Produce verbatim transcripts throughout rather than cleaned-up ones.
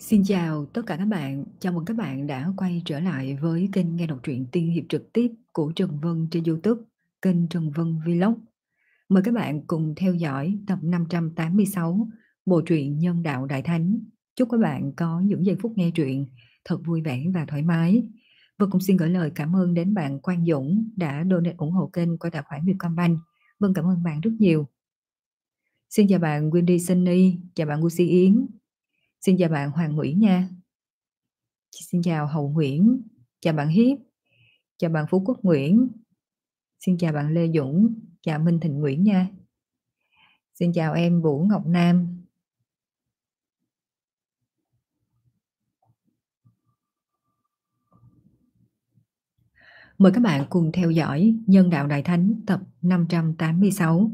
Xin chào tất cả các bạn, chào mừng các bạn đã quay trở lại với kênh nghe đọc truyện tiên hiệp trực tiếp của Trần Vân trên YouTube, kênh Trần Vân Vlog. Mời các bạn cùng theo dõi tập năm trăm tám mươi sáu bộ truyện Nhân đạo Đại Thánh. Chúc các bạn có những giây phút nghe truyện thật vui vẻ và thoải mái. Và cũng xin gửi lời cảm ơn đến bạn Quang Dũng đã donate ủng hộ kênh qua tài khoản Vietcombank. Vâng, cảm ơn bạn rất nhiều. Xin chào bạn Wendy Sunny, chào bạn Lucy Yến. Xin chào bạn Hoàng Nguyễn nha. Xin chào Hậu Nguyễn, chào bạn Hiếp, chào bạn Phú Quốc Nguyễn, xin chào bạn Lê Dũng, chào Minh Thịnh Nguyễn nha. Xin chào em Vũ Ngọc Nam. Mời các bạn cùng theo dõi Nhân đạo Đại Thánh tập năm trăm tám mươi sáu.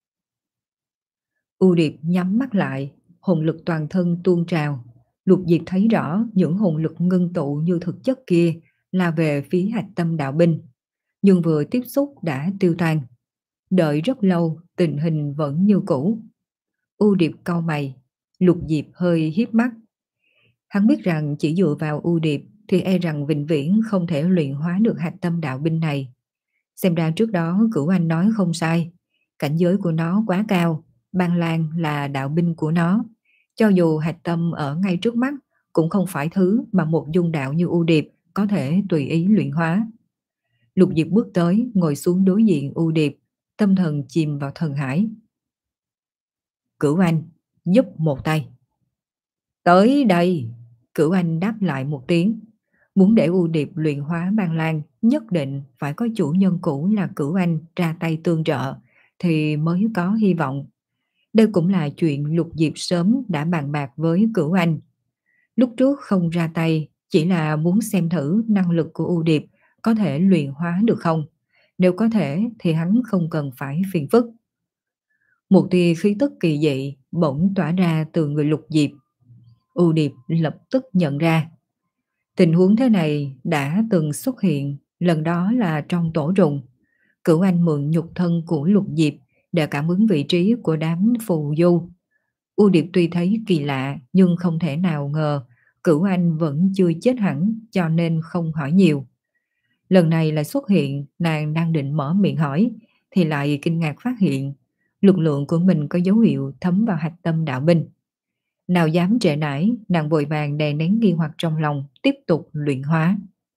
U Điệp nhắm mắt lại, hồn lực toàn thân tuôn trào. Lục Diệp thấy rõ những hồn lực ngưng tụ như thực chất kia là về phía hạch tâm đạo binh, nhưng vừa tiếp xúc đã tiêu tan. Đợi rất lâu, tình hình vẫn như cũ. U Điệp cau mày, Lục Diệp hơi híp mắt. Hắn biết rằng chỉ dựa vào U Điệp thì e rằng vĩnh viễn không thể luyện hóa được hạch tâm đạo binh này. Xem ra trước đó Cửu Anh nói không sai, cảnh giới của nó quá cao, Ban Lan là đạo binh của nó. Cho dù hạch tâm ở ngay trước mắt cũng không phải thứ mà một dung đạo như U Điệp có thể tùy ý luyện hóa. Lục Diệp bước tới, ngồi xuống đối diện U Điệp, tâm thần chìm vào thần hải. Cửu Anh, giúp một tay. Tới đây, Cửu Anh đáp lại một tiếng. Muốn để U Điệp luyện hóa Ban Lan, nhất định phải có chủ nhân cũ là Cửu Anh ra tay tương trợ, thì mới có hy vọng. Đây cũng là chuyện Lục Diệp sớm đã bàn bạc với Cửu Anh. Lúc trước không ra tay, chỉ là muốn xem thử năng lực của U Điệp có thể luyện hóa được không. Nếu có thể thì hắn không cần phải phiền phức. Một tia khí tức kỳ dị bỗng tỏa ra từ người Lục Diệp. U Điệp lập tức nhận ra. Tình huống thế này đã từng xuất hiện, lần đó là trong tổ rùng. Cửu Anh mượn nhục thân của Lục Diệp để cảm ứng vị trí của đám phù du. U Điệp tuy thấy kỳ lạ nhưng không thể nào ngờ Cửu Anh vẫn chưa chết hẳn, cho nên không hỏi nhiều. Lần này lại xuất hiện, nàng đang định mở miệng hỏi thì lại kinh ngạc phát hiện lực lượng của mình có dấu hiệu thấm vào hạch tâm đạo binh. Nào dám trễ nải, nàng vội vàng đè nén nghi hoặc trong lòng, tiếp tục luyện hóa.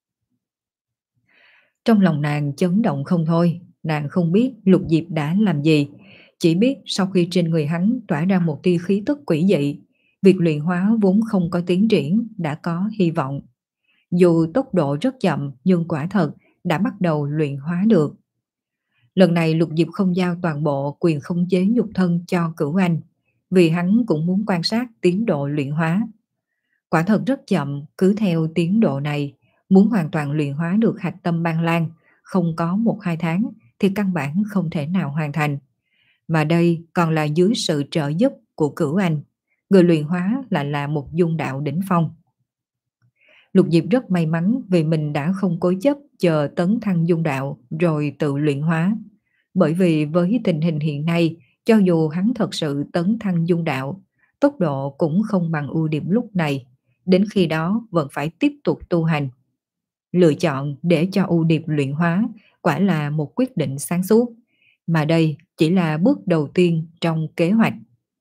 Trong lòng nàng chấn động không thôi, nàng không biết Lục Diệp đã làm gì, chỉ biết sau khi trên người hắn tỏa ra một tia khí tức quỷ dị, việc luyện hóa vốn không có tiến triển, đã có hy vọng. Dù tốc độ rất chậm nhưng quả thật đã bắt đầu luyện hóa được. Lần này Lục Diệp không giao toàn bộ quyền khống chế nhục thân cho Cửu Anh, vì hắn cũng muốn quan sát tiến độ luyện hóa. Quả thật rất chậm, cứ theo tiến độ này, muốn hoàn toàn luyện hóa được hạch tâm Ban Lan, không có một hai tháng thì căn bản không thể nào hoàn thành. Mà đây còn là dưới sự trợ giúp của Cửu Anh, người luyện hóa lại là một dung đạo đỉnh phong. Lục Diệp rất may mắn vì mình đã không cố chấp chờ tấn thăng dung đạo rồi tự luyện hóa. Bởi vì với tình hình hiện nay, cho dù hắn thật sự tấn thăng dung đạo, tốc độ cũng không bằng ưu điểm lúc này. Đến khi đó vẫn phải tiếp tục tu hành. Lựa chọn để cho ưu điệp luyện hóa quả là một quyết định sáng suốt. Mà đây chỉ là bước đầu tiên trong kế hoạch.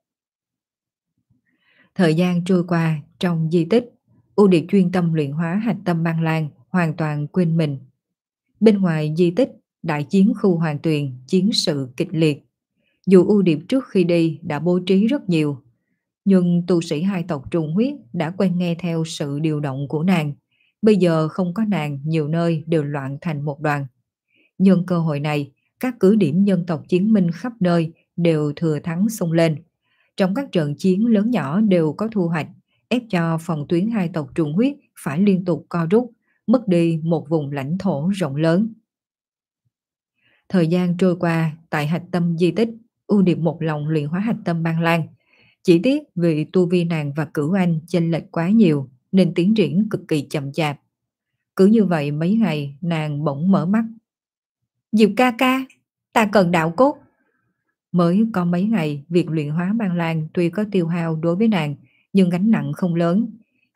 Thời gian trôi qua trong di tích, U Điệp chuyên tâm luyện hóa hạch tâm Ban Lan, hoàn toàn quên mình. Bên ngoài di tích, đại chiến khu Hoàng Tuyền chiến sự kịch liệt. Dù U Điệp trước khi đi đã bố trí rất nhiều, nhưng tu sĩ hai tộc trùng huyết đã quen nghe theo sự điều động của nàng. Bây giờ không có nàng, nhiều nơi đều loạn thành một đoàn. Nhân cơ hội này, các cứ điểm nhân tộc chiến minh khắp nơi đều thừa thắng xông lên. Trong các trận chiến lớn nhỏ đều có thu hoạch, ép cho phòng tuyến hai tộc trùng huyết phải liên tục co rút, mất đi một vùng lãnh thổ rộng lớn. Thời gian trôi qua, tại hạch tâm di tích, U Điệp một lòng luyện hóa hạch tâm Ban Lan. Chỉ tiếc vì tu vi nàng và Cửu Anh chênh lệch quá nhiều nên tiến triển cực kỳ chậm chạp. Cứ như vậy mấy ngày nàng bỗng mở mắt. Diệp ca ca, ta cần đạo cốt. Mới có mấy ngày, việc luyện hóa Ban Lan tuy có tiêu hao đối với nàng nhưng gánh nặng không lớn.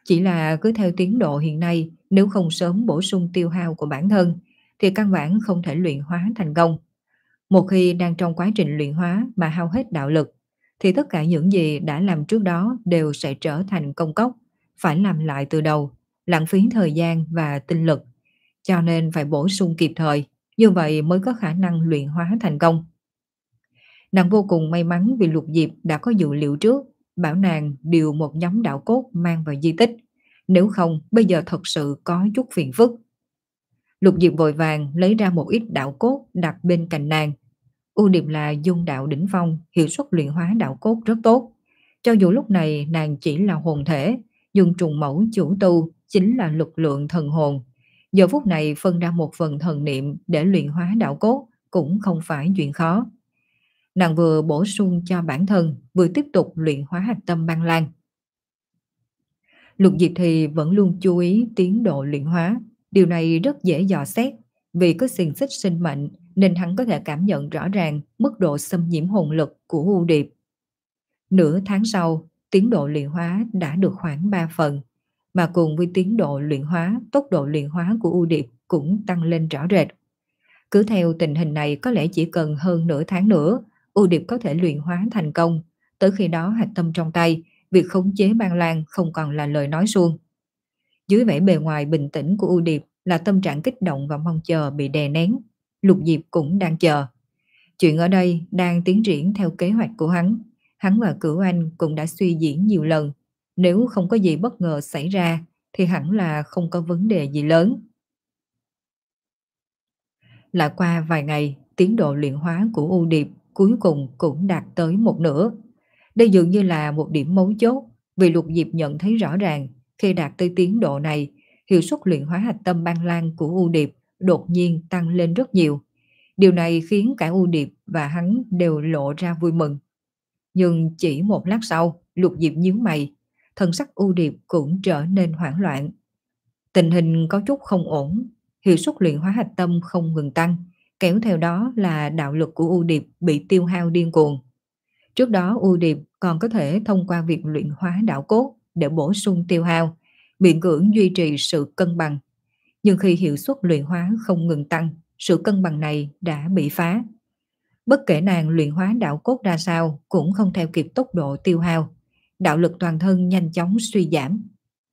Chỉ là cứ theo tiến độ hiện nay, nếu không sớm bổ sung tiêu hao của bản thân, thì căn bản không thể luyện hóa thành công. Một khi đang trong quá trình luyện hóa mà hao hết đạo lực, thì tất cả những gì đã làm trước đó đều sẽ trở thành công cốc, phải làm lại từ đầu, lãng phí thời gian và tinh lực. Cho nên phải bổ sung kịp thời, như vậy mới có khả năng luyện hóa thành công. Nàng vô cùng may mắn vì Lục Diệp đã có dự liệu trước, bảo nàng điều một nhóm đạo cốt mang vào di tích. Nếu không, bây giờ thật sự có chút phiền phức. Lục Diệp vội vàng lấy ra một ít đạo cốt đặt bên cạnh nàng. Ưu điểm là dung đạo đỉnh phong, hiệu suất luyện hóa đạo cốt rất tốt. Cho dù lúc này nàng chỉ là hồn thể, nhưng trùng mẫu chủ tu chính là lực lượng thần hồn. Giờ phút này phân ra một phần thần niệm để luyện hóa đạo cốt cũng không phải chuyện khó. Nàng vừa bổ sung cho bản thân, vừa tiếp tục luyện hóa hạch tâm băng lan. Lục Diệp thì vẫn luôn chú ý tiến độ luyện hóa. Điều này rất dễ dò xét, vì có xiềng xích sinh mệnh nên hắn có thể cảm nhận rõ ràng mức độ xâm nhiễm hồn lực của U Điệp. Nửa tháng sau, tiến độ luyện hóa đã được khoảng ba phần, mà cùng với tiến độ luyện hóa, tốc độ luyện hóa của U Điệp cũng tăng lên rõ rệt. Cứ theo tình hình này có lẽ chỉ cần hơn nửa tháng nữa, U Điệp có thể luyện hóa thành công. Tới khi đó hạch tâm trong tay, việc khống chế băng lan không còn là lời nói suông. Dưới vẻ bề ngoài bình tĩnh của U Điệp là tâm trạng kích động và mong chờ bị đè nén. Lục Diệp cũng đang chờ. Chuyện ở đây đang tiến triển theo kế hoạch của hắn. Hắn và Cửu Anh cũng đã suy diễn nhiều lần. Nếu không có gì bất ngờ xảy ra thì hẳn là không có vấn đề gì lớn. Lại qua vài ngày, tiến độ luyện hóa của U Điệp cuối cùng cũng đạt tới một nửa. Đây dường như là một điểm mấu chốt, vì Lục Diệp nhận thấy rõ ràng khi đạt tới tiến độ này, hiệu suất luyện hóa hạch tâm băng lan của U Điệp đột nhiên tăng lên rất nhiều. Điều này khiến cả U Điệp và hắn đều lộ ra vui mừng. Nhưng chỉ một lát sau, Lục Diệp nhíu mày, thân sắc U Điệp cũng trở nên hoảng loạn. Tình hình có chút không ổn, hiệu suất luyện hóa hạch tâm không ngừng tăng, kéo theo đó là đạo lực của U Điệp bị tiêu hao điên cuồng. Trước đó U Điệp còn có thể thông qua việc luyện hóa đạo cốt để bổ sung tiêu hao, miễn cưỡng duy trì sự cân bằng. Nhưng khi hiệu suất luyện hóa không ngừng tăng, sự cân bằng này đã bị phá. Bất kể nàng luyện hóa đạo cốt ra sao cũng không theo kịp tốc độ tiêu hao. Đạo lực toàn thân nhanh chóng suy giảm.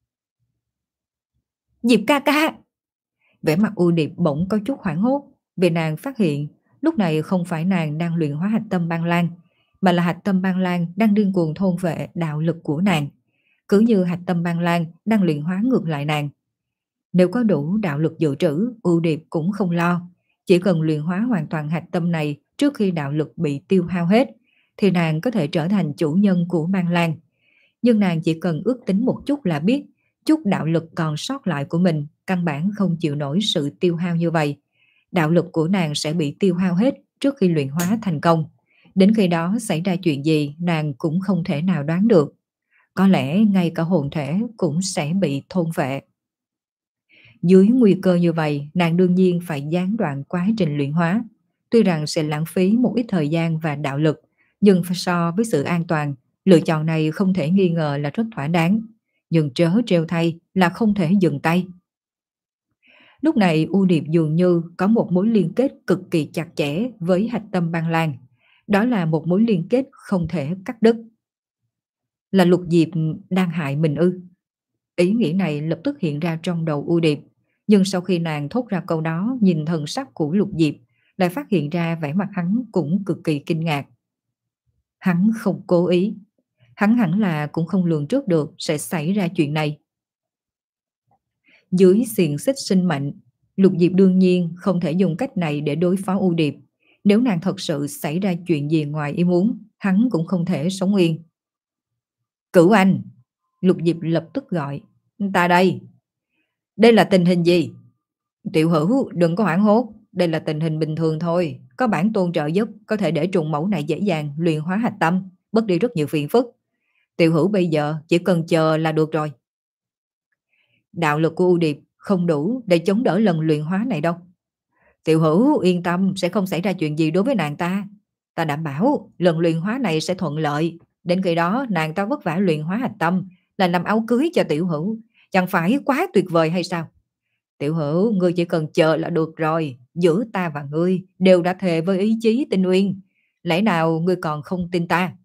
Diệp ca ca! Vẻ mặt U Điệp bỗng có chút hoảng hốt, vì nàng phát hiện lúc này không phải nàng đang luyện hóa hạch tâm băng lan, mà là hạch tâm băng lan đang điên cuồng thôn vệ đạo lực của nàng. Cứ như hạch tâm băng lan đang luyện hóa ngược lại nàng. Nếu có đủ đạo lực dự trữ, U Điệp cũng không lo. Chỉ cần luyện hóa hoàn toàn hạch tâm này trước khi đạo lực bị tiêu hao hết, thì nàng có thể trở thành chủ nhân của băng lan. Nhưng nàng chỉ cần ước tính một chút là biết, chút đạo lực còn sót lại của mình căn bản không chịu nổi sự tiêu hao như vậy. Đạo lực của nàng sẽ bị tiêu hao hết trước khi luyện hóa thành công. Đến khi đó xảy ra chuyện gì nàng cũng không thể nào đoán được. Có lẽ ngay cả hồn thể cũng sẽ bị thôn phệ. Dưới nguy cơ như vậy, nàng đương nhiên phải gián đoạn quá trình luyện hóa. Tuy rằng sẽ lãng phí một ít thời gian và đạo lực, nhưng so với sự an toàn, lựa chọn này không thể nghi ngờ là rất thỏa đáng. Nhưng trớ trêu thay là không thể dừng tay. Lúc này U Điệp dường như có một mối liên kết cực kỳ chặt chẽ với hạch tâm băng lan. Đó là một mối liên kết không thể cắt đứt. Là Lục Diệp đang hại mình ư? Ý nghĩ này lập tức hiện ra trong đầu U Điệp. Nhưng sau khi nàng thốt ra câu đó, nhìn thần sắc của Lục Diệp, lại phát hiện ra vẻ mặt hắn cũng cực kỳ kinh ngạc. Hắn không cố ý. Hắn hẳn là cũng không lường trước được sẽ xảy ra chuyện này. Dưới xiềng xích sinh mệnh, Lục Diệp đương nhiên không thể dùng cách này để đối phó U Điệp. Nếu nàng thật sự xảy ra chuyện gì ngoài ý muốn, hắn cũng không thể sống yên. Cửu Anh! Lục Diệp lập tức gọi. Ta đây! Đây là tình hình gì? Tiểu Hữu đừng có hoảng hốt. Đây là tình hình bình thường thôi. Có bản tôn trợ giúp có thể để trùng mẫu này dễ dàng luyện hóa hạch tâm, bớt đi rất nhiều phiền phức. Tiểu Hữu bây giờ chỉ cần chờ là được rồi. Đạo lực của U Điệp không đủ để chống đỡ lần luyện hóa này đâu. Tiểu Hữu yên tâm, sẽ không xảy ra chuyện gì đối với nàng ta. Ta đảm bảo lần luyện hóa này sẽ thuận lợi. Đến khi đó nàng ta vất vả luyện hóa hạch tâm là làm áo cưới cho Tiểu Hữu. Chẳng phải quá tuyệt vời hay sao? Tiểu Hữu, ngươi chỉ cần chờ là được rồi. Giữa ta và ngươi đều đã thề với ý chí tinh uyên. Lẽ nào ngươi còn không tin ta?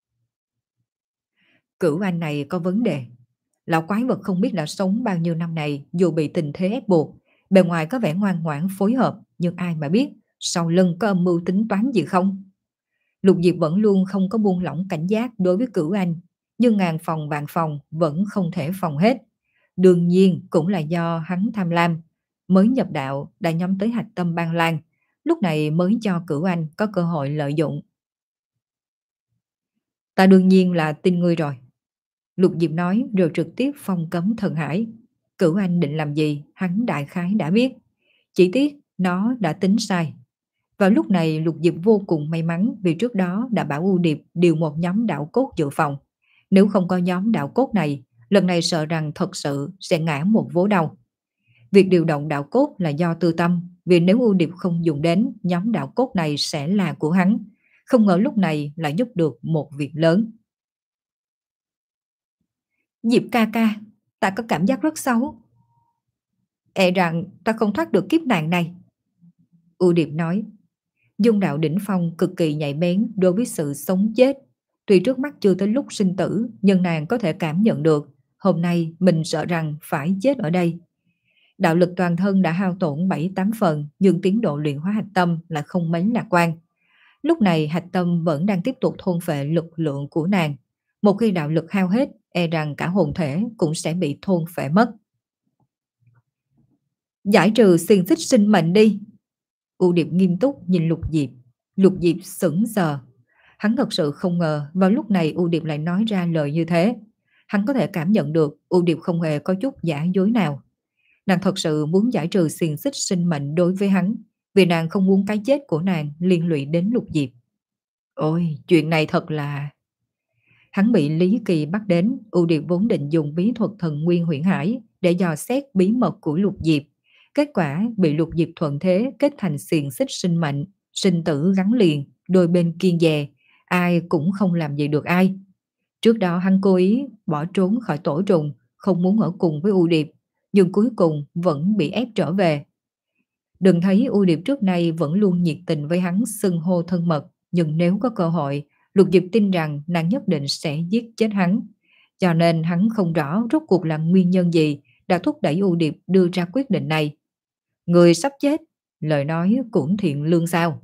Cửu anh này có vấn đề. Lão quái vật không biết đã sống bao nhiêu năm này, dù bị tình thế ép buộc. Bề ngoài có vẻ ngoan ngoãn phối hợp, nhưng ai mà biết sau lưng có âm mưu tính toán gì không? Lục Diệp vẫn luôn không có buông lỏng cảnh giác đối với Cửu Anh, nhưng ngàn phòng vạn phòng vẫn không thể phòng hết. Đương nhiên cũng là do hắn tham lam, mới nhập đạo đã nhắm tới hạch tâm Ban Lan, lúc này mới cho Cửu Anh có cơ hội lợi dụng. Ta đương nhiên là tin ngươi rồi. Lục Diệp nói rồi trực tiếp phong cấm thần hải. Cửu Anh định làm gì, hắn đại khái đã biết. Chỉ tiếc nó đã tính sai. Vào lúc này Lục Diệp vô cùng may mắn vì trước đó đã bảo U Điệp điều một nhóm đạo cốt dự phòng. Nếu không có nhóm đạo cốt này, lần này sợ rằng thật sự sẽ ngã một vố đau. Việc điều động đạo cốt là do tư tâm, vì nếu U Điệp không dùng đến, nhóm đạo cốt này sẽ là của hắn. Không ngờ lúc này lại giúp được một việc lớn. Diệp ca ca, ta có cảm giác rất xấu. E rằng ta không thoát được kiếp nạn này. U Điệp nói. Dung đạo đỉnh phong cực kỳ nhạy bén đối với sự sống chết. Tuy trước mắt chưa tới lúc sinh tử, nhưng nàng có thể cảm nhận được. Hôm nay mình sợ rằng phải chết ở đây. Đạo lực toàn thân đã hao tổn bảy tám phần, nhưng tiến độ luyện hóa hạch tâm là không mấy lạc quan. Lúc này hạch tâm vẫn đang tiếp tục thôn phệ lực lượng của nàng. Một khi đạo lực hao hết, e rằng cả hồn thể cũng sẽ bị thôn phệ mất. Giải trừ xiềng xích sinh mệnh đi. U Điệp nghiêm túc nhìn Lục Diệp. Lục Diệp sững sờ. Hắn thật sự không ngờ vào lúc này U Điệp lại nói ra lời như thế. Hắn có thể cảm nhận được U Điệp không hề có chút giả dối nào. Nàng thật sự muốn giải trừ xiềng xích sinh mệnh đối với hắn, vì nàng không muốn cái chết của nàng liên lụy đến Lục Diệp. Ôi, chuyện này thật là... Hắn bị Lý Kỳ bắt đến, U Điệp vốn định dùng bí thuật thần nguyên huyễn hải để dò xét bí mật của Lục Diệp. Kết quả bị Lục Diệp thuận thế kết thành xiềng xích sinh mệnh, sinh tử gắn liền, đôi bên kiên dè, ai cũng không làm gì được ai. Trước đó hắn cố ý bỏ trốn khỏi tổ trùng, không muốn ở cùng với U Điệp, nhưng cuối cùng vẫn bị ép trở về. Đừng thấy U Điệp trước nay vẫn luôn nhiệt tình với hắn xưng hô thân mật, nhưng nếu có cơ hội, Lục Diệp tin rằng nàng nhất định sẽ giết chết hắn. Cho nên hắn không rõ rốt cuộc là nguyên nhân gì đã thúc đẩy U Điệp đưa ra quyết định này. Người sắp chết, lời nói cũng thiện lương sao?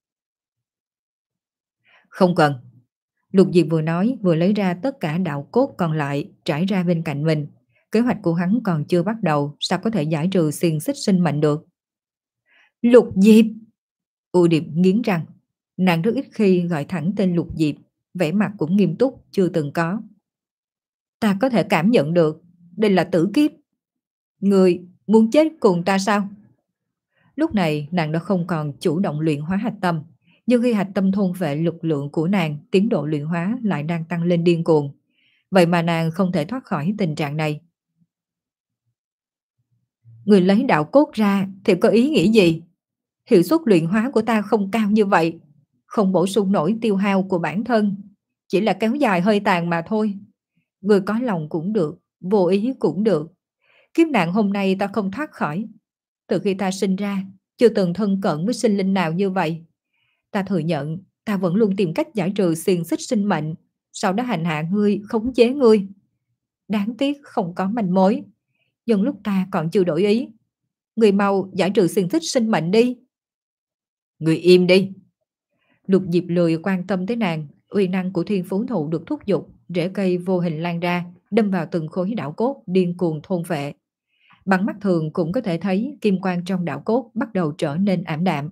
Không cần. Lục Diệp vừa nói vừa lấy ra tất cả đạo cốt còn lại trải ra bên cạnh mình. Kế hoạch của hắn còn chưa bắt đầu, sao có thể giải trừ xiềng xích sinh mệnh được? Lục Diệp! U Điệp nghiến răng. Nàng rất ít khi gọi thẳng tên Lục Diệp, vẻ mặt cũng nghiêm túc chưa từng có. Ta có thể cảm nhận được, đây là tử kiếp. Người muốn chết cùng ta sao? Lúc này nàng đã không còn chủ động luyện hóa hạch tâm, nhưng khi hạch tâm thôn vệ lực lượng của nàng, tiến độ luyện hóa lại đang tăng lên điên cuồng. Vậy mà nàng không thể thoát khỏi tình trạng này. Người lấy đạo cốt ra thì có ý nghĩa gì? Hiệu suất luyện hóa của ta không cao như vậy, không bổ sung nổi tiêu hao của bản thân, chỉ là kéo dài hơi tàn mà thôi. Người có lòng cũng được, vô ý cũng được. Kiếp nạn hôm nay ta không thoát khỏi. Từ khi ta sinh ra, chưa từng thân cận với sinh linh nào như vậy. Ta thừa nhận, ta vẫn luôn tìm cách giải trừ xiềng xích sinh mệnh, sau đó hành hạ ngươi, khống chế ngươi. Đáng tiếc không có manh mối. Nhưng lúc ta còn chưa đổi ý. Người mau giải trừ xiềng xích sinh mệnh đi. Người im đi. Lục Diệp lười quan tâm tới nàng. Uy năng của thiên phú thụ được thúc giục, rễ cây vô hình lan ra, đâm vào từng khối đạo cốt điên cuồng thôn phệ. Bằng mắt thường cũng có thể thấy kim quang trong đạo cốt bắt đầu trở nên ảm đạm.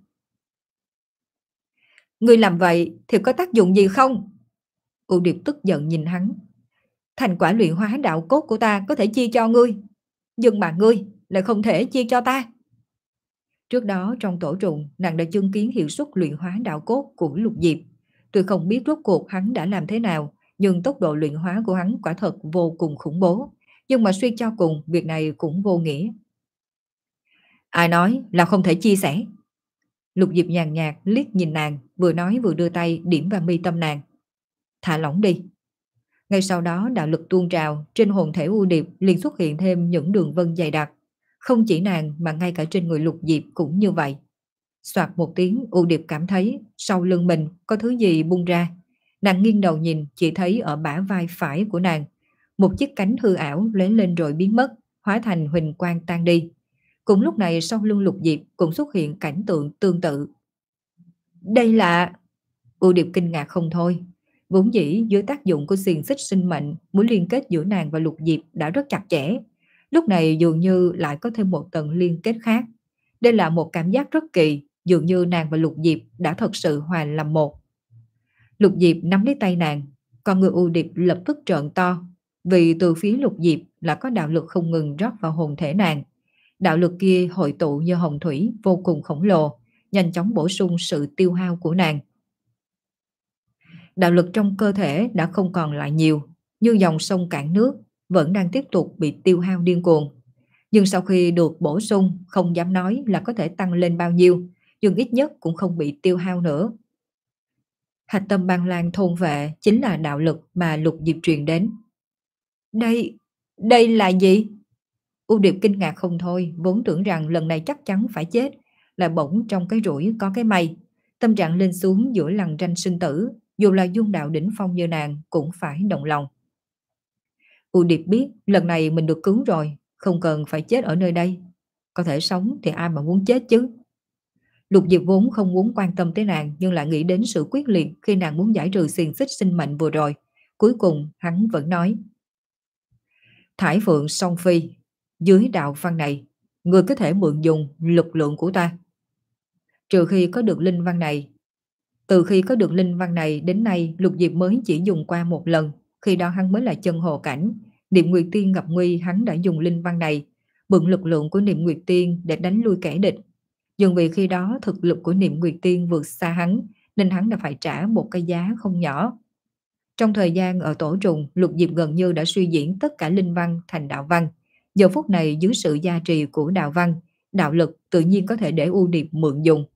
Ngươi làm vậy thì có tác dụng gì không? U Điệp tức giận nhìn hắn. Thành quả luyện hóa đạo cốt của ta có thể chia cho ngươi, nhưng mà ngươi lại không thể chia cho ta. Trước đó trong tổ trùng, nàng đã chứng kiến hiệu suất luyện hóa đạo cốt của Lục Diệp. Tuy không biết rốt cuộc hắn đã làm thế nào, nhưng tốc độ luyện hóa của hắn quả thật vô cùng khủng bố. Nhưng mà suy cho cùng, việc này cũng vô nghĩa. Ai nói là không thể chia sẻ? Lục Diệp nhàn nhạt liếc nhìn nàng, vừa nói vừa đưa tay điểm vào mi tâm nàng. Thả lỏng đi. Ngay sau đó đạo lực tuôn trào, trên hồn thể U Điệp liền xuất hiện thêm những đường vân dày đặc. Không chỉ nàng mà ngay cả trên người Lục Diệp cũng như vậy. Soạt một tiếng, U Điệp cảm thấy sau lưng mình có thứ gì bung ra. Nàng nghiêng đầu nhìn, chỉ thấy ở bả vai phải của nàng, một chiếc cánh hư ảo lóe lên rồi biến mất, hóa thành huỳnh quang tan đi. Cùng lúc này sau lưng Lục Diệp cũng xuất hiện cảnh tượng tương tự. Đây là... U Điệp kinh ngạc không thôi. Vốn dĩ dưới tác dụng của xiềng xích sinh mệnh, mối liên kết giữa nàng và Lục Diệp đã rất chặt chẽ. Lúc này dường như lại có thêm một tầng liên kết khác. Đây là một cảm giác rất kỳ, dường như nàng và Lục Diệp đã thật sự hòa làm một. Lục Diệp nắm lấy tay nàng, con người U Điệp lập tức trợn to, vì từ phía Lục Diệp là có đạo lực không ngừng rót vào hồn thể nàng. Đạo lực kia hội tụ như hồng thủy vô cùng khổng lồ, nhanh chóng bổ sung sự tiêu hao của nàng. Đạo lực trong cơ thể đã không còn lại nhiều, như dòng sông cạn nước, vẫn đang tiếp tục bị tiêu hao điên cuồng. Nhưng sau khi được bổ sung, không dám nói là có thể tăng lên bao nhiêu, nhưng ít nhất cũng không bị tiêu hao nữa. Hạch tâm băng lan thôn vệ chính là đạo lực mà Lục Diệp truyền đến. Đây, đây là gì? U Điệp kinh ngạc không thôi, vốn tưởng rằng lần này chắc chắn phải chết, là bỗng trong cái rủi có cái may. Tâm trạng lên xuống giữa lằn ranh sinh tử, dù là dung đạo đỉnh phong như nàng cũng phải động lòng. U Điệp biết lần này mình được cứu rồi, không cần phải chết ở nơi đây. Có thể sống thì ai mà muốn chết chứ. Lục Diệp vốn không muốn quan tâm tới nàng, nhưng lại nghĩ đến sự quyết liệt khi nàng muốn giải trừ xiềng xích sinh mệnh vừa rồi. Cuối cùng hắn vẫn nói: Thải Phượng Song Phi, dưới đạo văn này, người có thể mượn dùng lực lượng của ta. Trừ khi có được linh văn này. Từ khi có được linh văn này đến nay, Lục Diệp mới chỉ dùng qua một lần, khi đó hắn mới là chân hồ cảnh. Niệm Nguyệt Tiên gặp nguy, hắn đã dùng linh văn này, mượn lực lượng của Niệm Nguyệt Tiên để đánh lui kẻ địch. Nhưng vì khi đó thực lực của Niệm Nguyệt Tiên vượt xa hắn, nên hắn đã phải trả một cái giá không nhỏ. Trong thời gian ở tổ trùng, Lục Diệp gần như đã suy diễn tất cả linh văn thành đạo văn. Giờ phút này dưới sự gia trì của đạo văn, đạo lực tự nhiên có thể để U Điệp mượn dùng.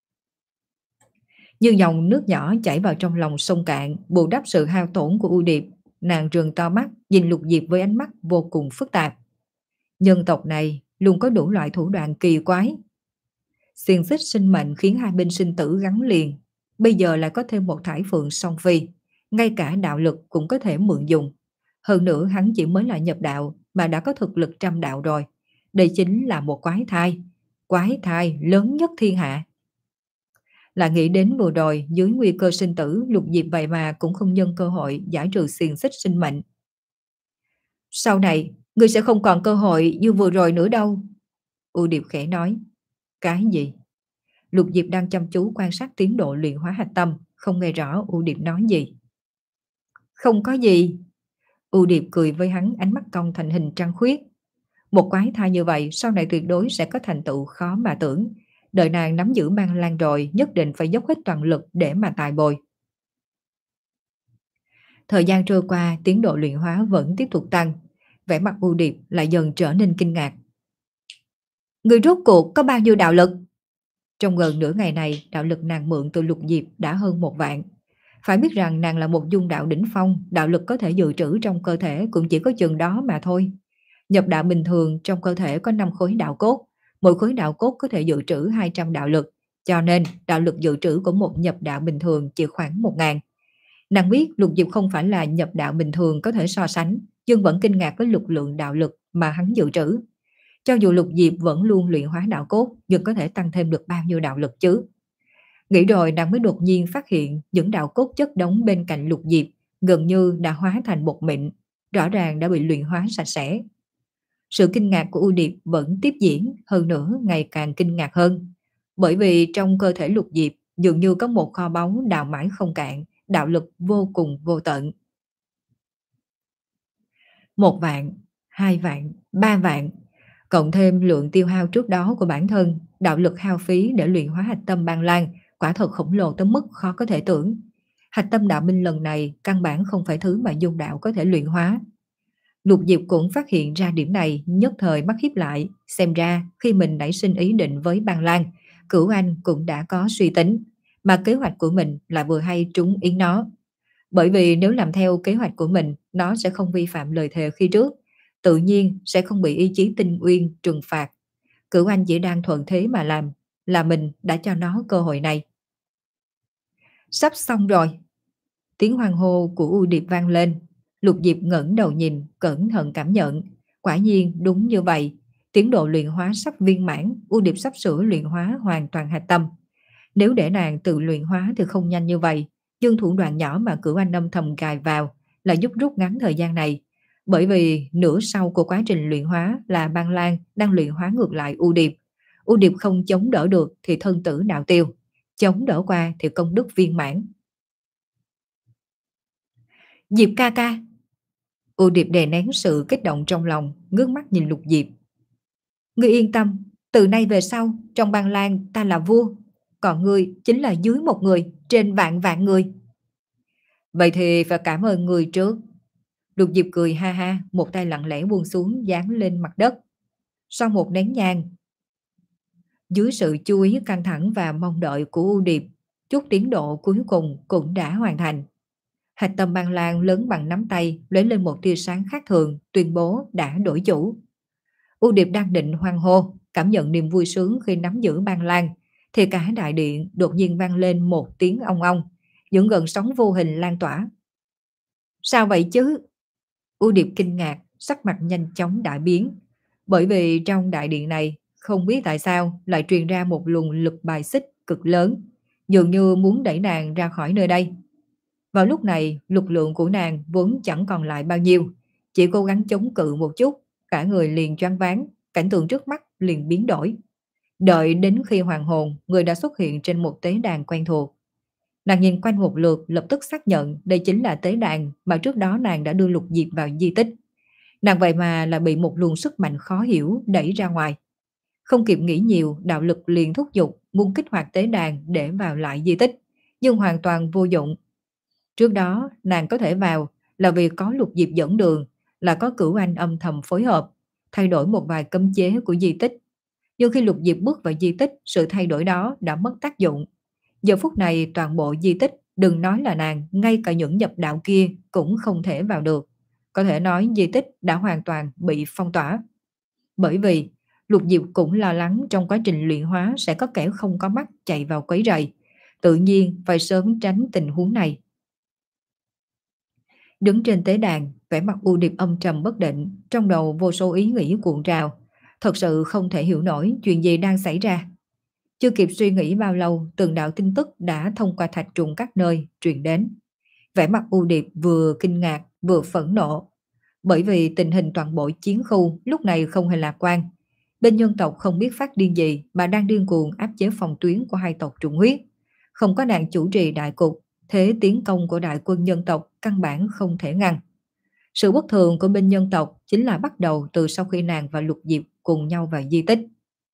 Như dòng nước nhỏ chảy vào trong lòng sông cạn, bù đắp sự hao tổn của U Điệp. Nàng trừng to mắt, nhìn Lục Diệp với ánh mắt vô cùng phức tạp. Nhân tộc này luôn có đủ loại thủ đoạn kỳ quái. Xiềng xích sinh mệnh khiến hai bên sinh tử gắn liền. Bây giờ lại có thêm một Thải Phượng Song Phi. Ngay cả đạo lực cũng có thể mượn dùng. Hơn nữa hắn chỉ mới là nhập đạo mà đã có thực lực trăm đạo rồi. Đây chính là một quái thai. Quái thai lớn nhất thiên hạ. Là nghĩ đến vừa rồi dưới nguy cơ sinh tử, Lục Diệp vậy mà cũng không nhân cơ hội giải trừ xiềng xích sinh mệnh. Sau này, ngươi sẽ không còn cơ hội như vừa rồi nữa đâu. U Điệp khẽ nói. Cái gì? Lục Diệp đang chăm chú quan sát tiến độ luyện hóa hạch tâm, không nghe rõ U Điệp nói gì. Không có gì. U Điệp cười với hắn, ánh mắt cong thành hình trăng khuyết. Một quái thai như vậy sau này tuyệt đối sẽ có thành tựu khó mà tưởng. Đợi nàng nắm giữ băng lan rồi, nhất định phải dốc hết toàn lực để mà tài bồi. Thời gian trôi qua, tiến độ luyện hóa vẫn tiếp tục tăng. Vẻ mặt U Điệp lại dần trở nên kinh ngạc. Người rốt cuộc có bao nhiêu đạo lực? Trong gần nửa ngày này, đạo lực nàng mượn từ Lục Diệp đã hơn một vạn. Phải biết rằng nàng là một dung đạo đỉnh phong, đạo lực có thể dự trữ trong cơ thể cũng chỉ có chừng đó mà thôi. Nhập đạo bình thường trong cơ thể có năm khối đạo cốt, mỗi khối đạo cốt có thể dự trữ hai trăm đạo lực, cho nên đạo lực dự trữ của một nhập đạo bình thường chỉ khoảng một ngàn. Nàng biết Lục Diệp không phải là nhập đạo bình thường có thể so sánh, nhưng vẫn kinh ngạc với lực lượng đạo lực mà hắn dự trữ. Cho dù Lục Diệp vẫn luôn luyện hóa đạo cốt, nhưng có thể tăng thêm được bao nhiêu đạo lực chứ? Nghĩ rồi nàng mới đột nhiên phát hiện những đạo cốt chất đống bên cạnh Lục Diệp gần như đã hóa thành bột mịn, rõ ràng đã bị luyện hóa sạch sẽ. Sự kinh ngạc của U Điệp vẫn tiếp diễn, hơn nữa ngày càng kinh ngạc hơn. Bởi vì trong cơ thể Lục Diệp dường như có một kho báu đào mãi không cạn, đạo lực vô cùng vô tận. Một vạn, hai vạn, ba vạn, cộng thêm lượng tiêu hao trước đó của bản thân, đạo lực hao phí để luyện hóa hạch tâm băng lan quả thật khổng lồ tới mức khó có thể tưởng. Hạch tâm đạo minh lần này căn bản không phải thứ mà dung đạo có thể luyện hóa. Lục Diệp cũng phát hiện ra điểm này, nhất thời mắt híp lại, xem ra khi mình nảy sinh ý định với băng lan, Cửu Anh cũng đã có suy tính, mà kế hoạch của mình là vừa hay trúng ý nó. Bởi vì nếu làm theo kế hoạch của mình, nó sẽ không vi phạm lời thề khi trước, tự nhiên sẽ không bị ý chí tinh uyên trừng phạt. Cửu Anh chỉ đang thuận thế mà làm, là mình đã cho nó cơ hội này. Sắp xong rồi. Tiếng hoan hô của U Điệp vang lên. Lục Diệp ngẩng đầu nhìn, cẩn thận cảm nhận. Quả nhiên đúng như vậy. Tiến độ luyện hóa sắp viên mãn, U Điệp sắp sửa luyện hóa hoàn toàn hạch tâm. Nếu để nàng tự luyện hóa thì không nhanh như vậy. Nhưng thủ đoạn nhỏ mà Cửu Anh âm thầm cài vào là giúp rút ngắn thời gian này. Bởi vì nửa sau của quá trình luyện hóa là Băng Lan đang luyện hóa ngược lại U Điệp. U Điệp không chống đỡ được thì thân tử đạo tiêu. Chống đỡ qua thì công đức viên mãn. Diệp ca ca. U Điệp đè nén sự kích động trong lòng, ngước mắt nhìn Lục Diệp. Ngươi yên tâm, từ nay về sau, trong Băng Lan ta là vua, còn ngươi chính là dưới một người, trên vạn vạn người. Vậy thì phải cảm ơn người trước. Lục Diệp cười ha ha, một tay lặng lẽ buông xuống dán lên mặt đất. Sau một nén nhang, dưới sự chú ý căng thẳng và mong đợi của U Điệp, chút tiến độ cuối cùng cũng đã hoàn thành. Hạch tâm Băng Lan lớn bằng nắm tay lóe lên một tia sáng khác thường, tuyên bố đã đổi chủ. U Điệp đang định hoan hô, cảm nhận niềm vui sướng khi nắm giữ Băng Lan, thì cả đại điện đột nhiên vang lên một tiếng ong ong, những gợn sóng vô hình lan tỏa. Sao vậy chứ? U Điệp kinh ngạc, sắc mặt nhanh chóng đại biến, bởi vì trong đại điện này không biết tại sao lại truyền ra một luồng lực bài xích cực lớn, dường như muốn đẩy nàng ra khỏi nơi đây. Vào lúc này, lực lượng của nàng vốn chẳng còn lại bao nhiêu, chỉ cố gắng chống cự một chút, cả người liền choáng váng, cảnh tượng trước mắt liền biến đổi. Đợi đến khi hoàn hồn, người đã xuất hiện trên một tế đàn quen thuộc. Nàng nhìn quanh một lượt, lập tức xác nhận đây chính là tế đàn mà trước đó nàng đã đưa Lục Diệp vào di tích. Nàng vậy mà là bị một luồng sức mạnh khó hiểu đẩy ra ngoài. Không kịp nghĩ nhiều, đạo lực liền thúc giục muốn kích hoạt tế đàn để vào lại di tích, nhưng hoàn toàn vô dụng. Trước đó nàng có thể vào là vì có Lục Diệp dẫn đường, là có Cửu Anh âm thầm phối hợp, thay đổi một vài cấm chế của di tích. Nhưng khi Lục Diệp bước vào di tích, sự thay đổi đó đã mất tác dụng. Giờ phút này toàn bộ di tích, đừng nói là nàng, ngay cả những nhập đạo kia cũng không thể vào được. Có thể nói di tích đã hoàn toàn bị phong tỏa. Bởi vì Lục Diệp cũng lo lắng trong quá trình luyện hóa sẽ có kẻ không có mắt chạy vào quấy rầy. Tự nhiên phải sớm tránh tình huống này. Đứng trên tế đàn, vẻ mặt U Điệp âm trầm bất định, trong đầu vô số ý nghĩ cuộn trào. Thật sự không thể hiểu nổi chuyện gì đang xảy ra. Chưa kịp suy nghĩ bao lâu, từng đạo tin tức đã thông qua thạch trùng các nơi truyền đến. Vẻ mặt U Điệp vừa kinh ngạc vừa phẫn nộ, bởi vì tình hình toàn bộ chiến khu lúc này không hề lạc quan. Bên nhân tộc không biết phát điên gì mà đang điên cuồng áp chế phòng tuyến của hai tộc trùng huyết. Không có nàng chủ trì đại cục, thế tiến công của đại quân nhân tộc căn bản không thể ngăn. Sự bất thường của bên nhân tộc chính là bắt đầu từ sau khi nàng và Lục Diệp cùng nhau vào di tích.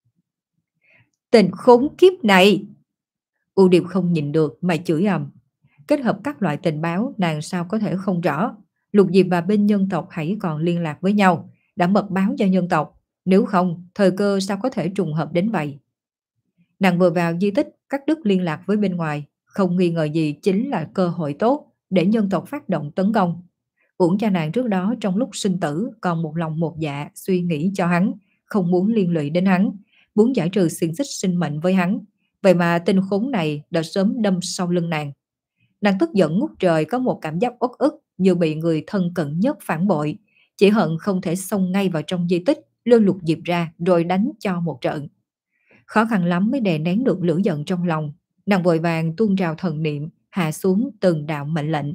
Tình khốn kiếp này! U Điệp không nhịn được mà chửi ầm. Kết hợp các loại tình báo, nàng sao có thể không rõ. Lục Diệp và bên nhân tộc hãy còn liên lạc với nhau, đã mật báo cho nhân tộc. Nếu không, thời cơ sao có thể trùng hợp đến vậy. Nàng vừa vào di tích, cắt đứt liên lạc với bên ngoài, không nghi ngờ gì chính là cơ hội tốt để nhân tộc phát động tấn công. Uổng cho nàng trước đó trong lúc sinh tử còn một lòng một dạ suy nghĩ cho hắn, không muốn liên lụy đến hắn, muốn giải trừ xiềng xích sinh mệnh với hắn. Vậy mà tên khốn này đã sớm đâm sau lưng nàng. Nàng tức giận ngút trời, có một cảm giác uất ức như bị người thân cận nhất phản bội, chỉ hận không thể xông ngay vào trong di tích, lôi Lục Diệp ra rồi đánh cho một trận. Khó khăn lắm mới đè nén được lửa giận trong lòng, nàng vội vàng tuôn trào thần niệm, hạ xuống từng đạo mệnh lệnh.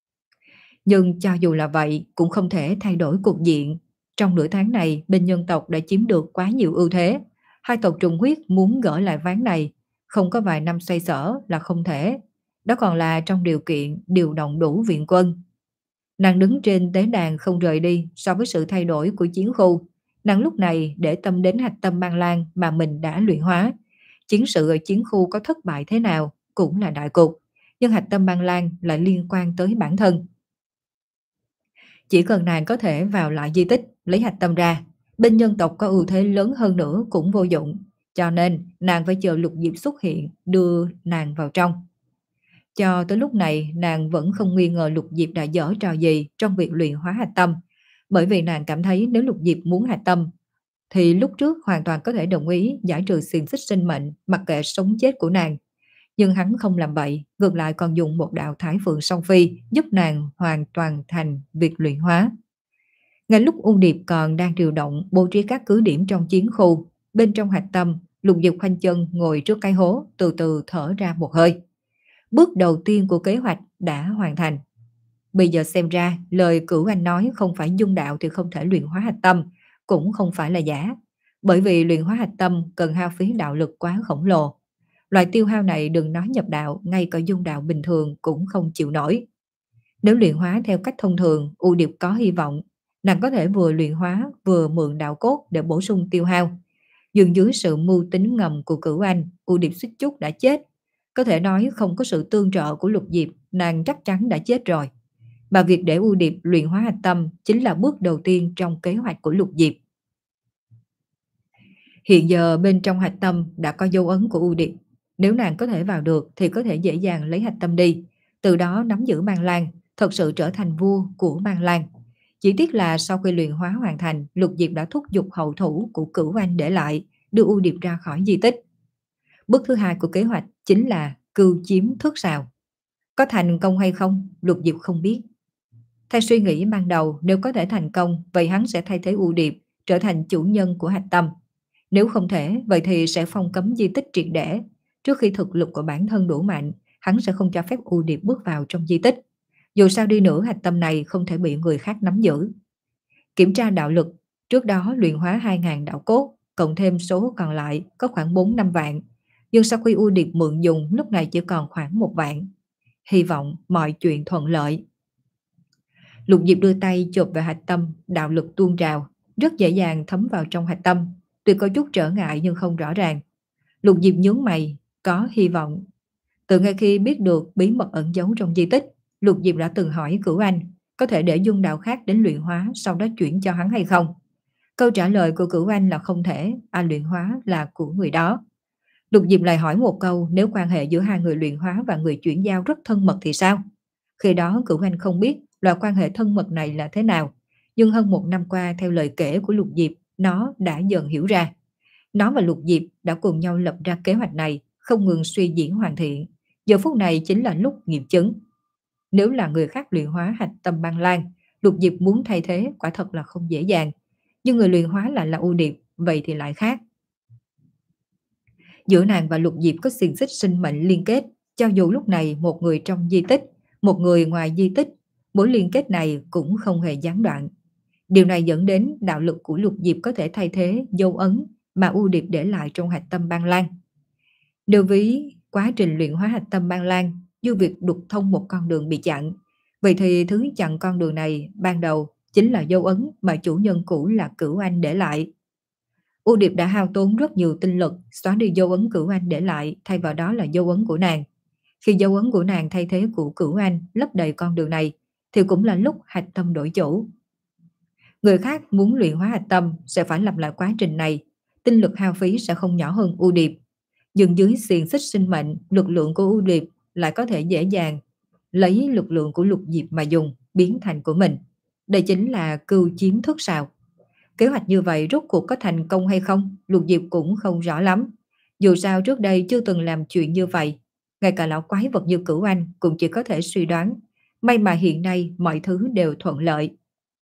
Nhưng cho dù là vậy cũng không thể thay đổi cục diện. Trong nửa tháng này, bên nhân tộc đã chiếm được quá nhiều ưu thế. Hai tộc trùng huyết muốn gỡ lại ván này, không có vài năm xoay sở là không thể. Đó còn là trong điều kiện điều động đủ viện quân. Nàng đứng trên tế đàn không rời đi so với sự thay đổi của chiến khu. Nàng lúc này để tâm đến hạch tâm Băng Lan mà mình đã luyện hóa. Chiến sự ở chiến khu có thất bại thế nào cũng là đại cục, nhưng hạch tâm Băng Lan lại liên quan tới bản thân. Chỉ cần nàng có thể vào lại di tích, lấy hạch tâm ra, bên nhân tộc có ưu thế lớn hơn nữa cũng vô dụng. Cho nên nàng phải chờ Lục Diệp xuất hiện đưa nàng vào trong. Cho tới lúc này, nàng vẫn không nghi ngờ Lục Diệp đã giở trò gì trong việc luyện hóa hạch tâm, bởi vì nàng cảm thấy nếu Lục Diệp muốn hạch tâm, thì lúc trước hoàn toàn có thể đồng ý giải trừ xiềng xích sinh mệnh mặc kệ sống chết của nàng. Nhưng hắn không làm vậy, ngược lại còn dùng một đạo Thái Phượng Song Phi giúp nàng hoàn toàn thành việc luyện hóa. Ngay lúc U Điệp còn đang điều động bố trí các cứ điểm trong chiến khu, bên trong hạch tâm, Lục Diệp khoanh chân ngồi trước cái hố, từ từ thở ra một hơi. Bước đầu tiên của kế hoạch đã hoàn thành. Bây giờ xem ra, lời Cửu Anh nói không phải dung đạo thì không thể luyện hóa hạch tâm, cũng không phải là giả. Bởi vì luyện hóa hạch tâm cần hao phí đạo lực quá khổng lồ. Loại tiêu hao này đừng nói nhập đạo, ngay cả dung đạo bình thường cũng không chịu nổi. Nếu luyện hóa theo cách thông thường, U Điệp có hy vọng, nàng có thể vừa luyện hóa vừa mượn đạo cốt để bổ sung tiêu hao. Nhưng dưới sự mưu tính ngầm của Cửu Anh, U Điệp suýt chút đã chết. Có thể nói không có sự tương trợ của Lục Diệp, nàng chắc chắn đã chết rồi. Mà việc để U Điệp luyện hóa hạch tâm chính là bước đầu tiên trong kế hoạch của Lục Diệp. Hiện giờ bên trong hạch tâm đã có dấu ấn của U Điệp. Nếu nàng có thể vào được thì có thể dễ dàng lấy hạch tâm đi, từ đó nắm giữ Băng Lan, thật sự trở thành vua của Băng Lan. Chỉ tiếc là sau khi luyện hóa hoàn thành, Lục Diệp đã thúc giục hậu thủ của Cửu Anh để lại, đưa U Điệp ra khỏi di tích. Bước thứ hai của kế hoạch chính là cưu chiếm thước sào. Có thành công hay không, Lục Diệp không biết. Theo suy nghĩ ban đầu, nếu có thể thành công, vậy hắn sẽ thay thế U Điệp, trở thành chủ nhân của hạch tâm. Nếu không thể, vậy thì sẽ phong cấm di tích triệt để. Trước khi thực lực của bản thân đủ mạnh, hắn sẽ không cho phép U Điệp bước vào trong di tích. Dù sao đi nữa, hạch tâm này không thể bị người khác nắm giữ. Kiểm tra đạo lực, trước đó luyện hóa hai nghìn đạo cốt, cộng thêm số còn lại có khoảng bốn năm vạn. Nhưng sau khi U Điệp mượn dùng, lúc này chỉ còn khoảng một vạn. Hy vọng mọi chuyện thuận lợi. Lục Diệp đưa tay chộp về hạch tâm, đạo lực tuôn trào, rất dễ dàng thấm vào trong hạch tâm. Tuy có chút trở ngại nhưng không rõ ràng. Lục Diệp nhướng mày, có hy vọng. Từ ngay khi biết được bí mật ẩn giấu trong di tích, Lục Diệp đã từng hỏi Cửu Anh có thể để dung đạo khác đến luyện hóa, sau đó chuyển cho hắn hay không. Câu trả lời của Cửu Anh là không thể, ai luyện hóa là của người đó. Lục Diệp lại hỏi một câu, nếu quan hệ giữa hai người luyện hóa và người chuyển giao rất thân mật thì sao? Khi đó Cửu Anh không biết loại quan hệ thân mật này là thế nào, nhưng hơn một năm qua theo lời kể của Lục Diệp, nó đã dần hiểu ra. Nó và Lục Diệp đã cùng nhau lập ra kế hoạch này, không ngừng suy diễn hoàn thiện. Giờ phút này chính là lúc nghiệm chứng. Nếu là người khác luyện hóa hạch tâm Băng Lan, Lục Diệp muốn thay thế quả thật là không dễ dàng. Nhưng người luyện hóa lại là U Điệp, vậy thì lại khác. Giữa nàng và Lục Diệp có xiềng xích sinh mệnh liên kết, cho dù lúc này một người trong di tích, một người ngoài di tích, mối liên kết này cũng không hề gián đoạn. Điều này dẫn đến đạo lực của Lục Diệp có thể thay thế dấu ấn mà U Điệp để lại trong hạch tâm Băng Lan. Đối với quá trình luyện hóa hạch tâm Băng Lan, như việc đục thông một con đường bị chặn, vậy thì thứ chặn con đường này ban đầu chính là dấu ấn mà chủ nhân cũ là Cửu Anh để lại. U Điệp đã hao tốn rất nhiều tinh lực xóa đi dấu ấn Cửu Anh để lại, thay vào đó là dấu ấn của nàng. Khi dấu ấn của nàng thay thế của Cửu Anh lấp đầy con đường này, thì cũng là lúc hạch tâm đổi chủ. Người khác muốn luyện hóa hạch tâm sẽ phải làm lại quá trình này, tinh lực hao phí sẽ không nhỏ hơn U Điệp. Nhưng dưới xiềng xích sinh mệnh, lực lượng của U Điệp lại có thể dễ dàng lấy lực lượng của Lục Diệp mà dùng, biến thành của mình. Đây chính là cưu chiếm thước sào. Kế hoạch như vậy rốt cuộc có thành công hay không, Lục Diệp cũng không rõ lắm. Dù sao trước đây chưa từng làm chuyện như vậy, ngay cả lão quái vật như Cửu Anh cũng chỉ có thể suy đoán. May mà hiện nay mọi thứ đều thuận lợi.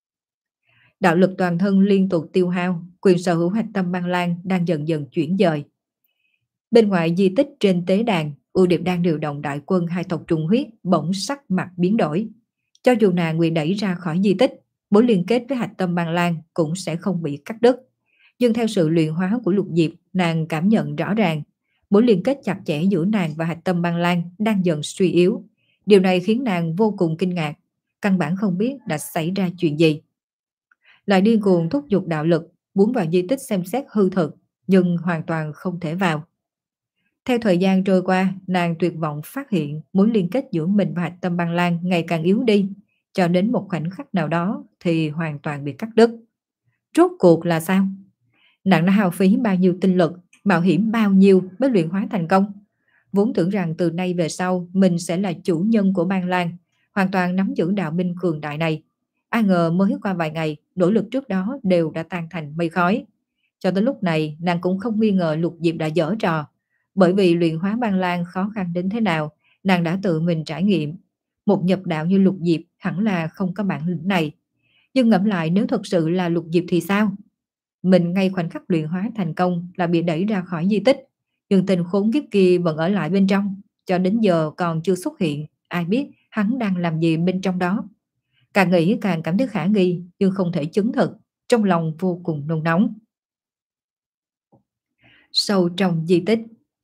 Đạo lực toàn thân liên tục tiêu hao, quyền sở hữu hạch tâm Băng Lan đang dần dần chuyển dời. Bên ngoài di tích trên tế đàn, U Điệp đang điều động đại quân hai tộc trùng huyết, bỗng sắc mặt biến đổi. Cho dù nàng bị đẩy ra khỏi di tích, mối liên kết với hạch tâm Băng Lan cũng sẽ không bị cắt đứt. Nhưng theo sự luyện hóa của Lục Diệp, nàng cảm nhận rõ ràng, mối liên kết chặt chẽ giữa nàng và hạch tâm Băng Lan đang dần suy yếu. Điều này khiến nàng vô cùng kinh ngạc, căn bản không biết đã xảy ra chuyện gì. Lại điên cuồng thúc giục đạo lực, muốn vào di tích xem xét hư thực, nhưng hoàn toàn không thể vào. Theo thời gian trôi qua, nàng tuyệt vọng phát hiện mối liên kết giữa mình và hạch tâm Băng Lan ngày càng yếu đi, cho đến một khoảnh khắc nào đó thì hoàn toàn bị cắt đứt. Rốt cuộc là sao? Nàng đã hao phí bao nhiêu tinh lực, mạo hiểm bao nhiêu mới luyện hóa thành công? Vốn tưởng rằng từ nay về sau mình sẽ là chủ nhân của Ban Lan, hoàn toàn nắm giữ đạo binh cường đại này. Ai ngờ mới qua vài ngày, nỗ lực trước đó đều đã tan thành mây khói. Cho tới lúc này, nàng cũng không nghi ngờ Lục Diệp đã giở trò. Bởi vì luyện hóa Ban Lan khó khăn đến thế nào, nàng đã tự mình trải nghiệm. Một nhập đạo như Lục Diệp hẳn là không có bản lĩnh này. Nhưng ngẫm lại, nếu thật sự là Lục Diệp thì sao? Mình ngay khoảnh khắc luyện hóa thành công là bị đẩy ra khỏi di tích, nhưng tên khốn kiếp kia vẫn ở lại bên trong, cho đến giờ còn chưa xuất hiện, ai biết hắn đang làm gì bên trong đó. Càng nghĩ càng cảm thấy khả nghi, nhưng không thể chứng thực, trong lòng vô cùng nôn nóng. Sâu trong di tích,